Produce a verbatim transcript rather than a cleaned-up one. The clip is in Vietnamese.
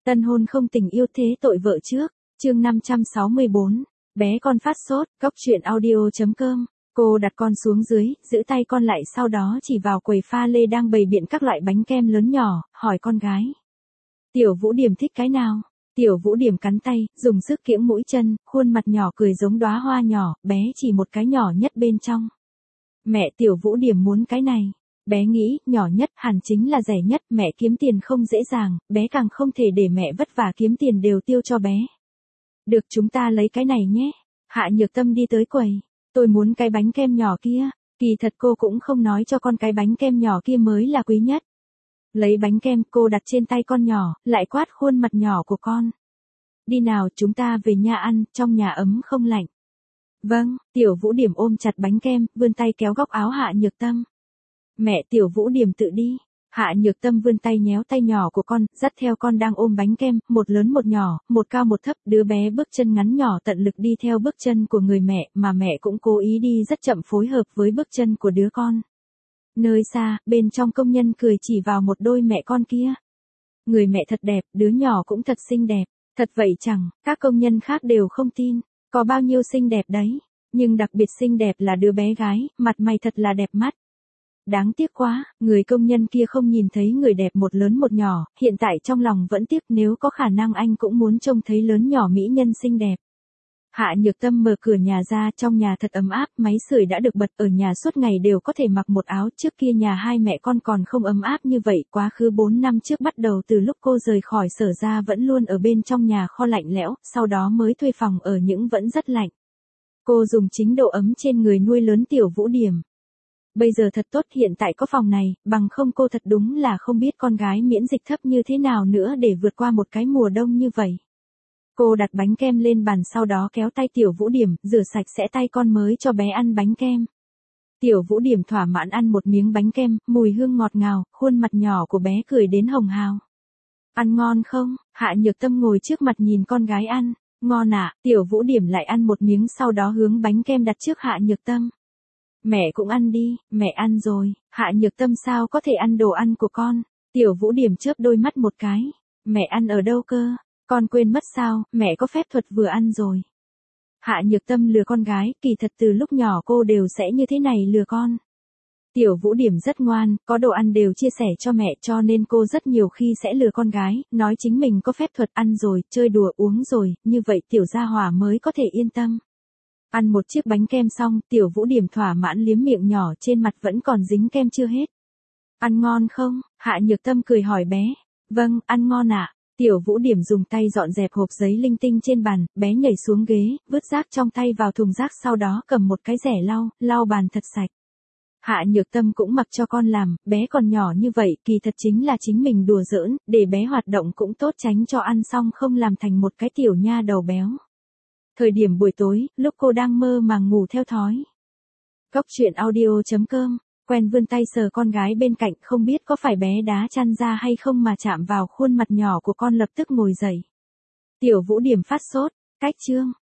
Tân hôn không tình yêu thế tội vợ trước, chương năm trăm sáu mươi bốn, bé con phát sốt, góc truyện audio.com. Cô đặt con xuống dưới, giữ tay con lại sau đó chỉ vào quầy pha lê đang bày biện các loại bánh kem lớn nhỏ, hỏi con gái. Tiểu Vũ Điểm thích cái nào? Tiểu Vũ Điểm cắn tay, dùng sức kiễng mũi chân, khuôn mặt nhỏ cười giống đóa hoa nhỏ, bé chỉ một cái nhỏ nhất bên trong. Mẹ, Tiểu Vũ Điểm muốn cái này. Bé nghĩ, nhỏ nhất hẳn chính là rẻ nhất, mẹ kiếm tiền không dễ dàng, bé càng không thể để mẹ vất vả kiếm tiền đều tiêu cho bé. Được, chúng ta lấy cái này nhé. Hạ Nhược Tâm đi tới quầy. Tôi muốn cái bánh kem nhỏ kia. Kỳ thật cô cũng không nói cho con cái bánh kem nhỏ kia mới là quý nhất. Lấy bánh kem, cô đặt trên tay con nhỏ, lại quát khuôn mặt nhỏ của con. Đi nào, chúng ta về nhà ăn, trong nhà ấm không lạnh. Vâng, Tiểu Vũ Điểm ôm chặt bánh kem, vươn tay kéo góc áo Hạ Nhược Tâm. Mẹ, Tiểu Vũ Điểm tự đi. Hạ Nhược Tâm vươn tay nhéo tay nhỏ của con, dắt theo con đang ôm bánh kem, một lớn một nhỏ, một cao một thấp, đứa bé bước chân ngắn nhỏ tận lực đi theo bước chân của người mẹ, mà mẹ cũng cố ý đi rất chậm phối hợp với bước chân của đứa con. Nơi xa, bên trong công nhân cười chỉ vào một đôi mẹ con kia. Người mẹ thật đẹp, đứa nhỏ cũng thật xinh đẹp. Thật vậy chẳng, các công nhân khác đều không tin, có bao nhiêu xinh đẹp đấy, nhưng đặc biệt xinh đẹp là đứa bé gái, mặt mày thật là đẹp mắt. Đáng tiếc quá, người công nhân kia không nhìn thấy người đẹp một lớn một nhỏ, hiện tại trong lòng vẫn tiếc, nếu có khả năng anh cũng muốn trông thấy lớn nhỏ mỹ nhân xinh đẹp. Hạ Nhược Tâm mở cửa nhà ra, trong nhà thật ấm áp, máy sưởi đã được bật, ở nhà suốt ngày đều có thể mặc một áo, trước kia nhà hai mẹ con còn không ấm áp như vậy, quá khứ bốn năm trước bắt đầu từ lúc cô rời khỏi Sở ra vẫn luôn ở bên trong nhà kho lạnh lẽo, sau đó mới thuê phòng ở những vẫn rất lạnh. Cô dùng chính độ ấm trên người nuôi lớn Tiểu Vũ Điểm. Bây giờ thật tốt hiện tại có phòng này, bằng không cô thật đúng là không biết con gái miễn dịch thấp như thế nào nữa để vượt qua một cái mùa đông như vậy. Cô đặt bánh kem lên bàn sau đó kéo tay Tiểu Vũ Điểm, rửa sạch sẽ tay con mới cho bé ăn bánh kem. Tiểu Vũ Điểm thỏa mãn ăn một miếng bánh kem, mùi hương ngọt ngào, khuôn mặt nhỏ của bé cười đến hồng hào. Ăn ngon không? Hạ Nhược Tâm ngồi trước mặt nhìn con gái ăn. Ngon ạ, à? Tiểu Vũ Điểm lại ăn một miếng sau đó hướng bánh kem đặt trước Hạ Nhược Tâm. Mẹ cũng ăn đi, mẹ ăn rồi. Hạ Nhược Tâm sao có thể ăn đồ ăn của con? Tiểu Vũ Điểm chớp đôi mắt một cái. Mẹ ăn ở đâu cơ? Con quên mất sao, mẹ có phép thuật vừa ăn rồi. Hạ Nhược Tâm lừa con gái, kỳ thật từ lúc nhỏ cô đều sẽ như thế này lừa con. Tiểu Vũ Điểm rất ngoan, có đồ ăn đều chia sẻ cho mẹ cho nên cô rất nhiều khi sẽ lừa con gái, nói chính mình có phép thuật ăn rồi, chơi đùa uống rồi, như vậy Tiểu Gia Hỏa mới có thể yên tâm. Ăn một chiếc bánh kem xong, Tiểu Vũ Điểm thỏa mãn liếm miệng nhỏ, trên mặt vẫn còn dính kem chưa hết. Ăn ngon không? Hạ Nhược Tâm cười hỏi bé. Vâng, ăn ngon ạ. Tiểu Vũ Điểm dùng tay dọn dẹp hộp giấy linh tinh trên bàn, bé nhảy xuống ghế, vứt rác trong tay vào thùng rác sau đó cầm một cái rẻ lau, lau bàn thật sạch. Hạ Nhược Tâm cũng mặc cho con làm, bé còn nhỏ như vậy, kỳ thật chính là chính mình đùa giỡn, để bé hoạt động cũng tốt tránh cho ăn xong không làm thành một cái tiểu nha đầu béo. Thời điểm buổi tối, lúc cô đang mơ màng ngủ theo thói. Góc truyện audio.com, quen vươn tay sờ con gái bên cạnh không biết có phải bé đá chăn ra hay không mà chạm vào khuôn mặt nhỏ của con lập tức ngồi dậy. Tiểu Vũ Điểm phát sốt, cách chương.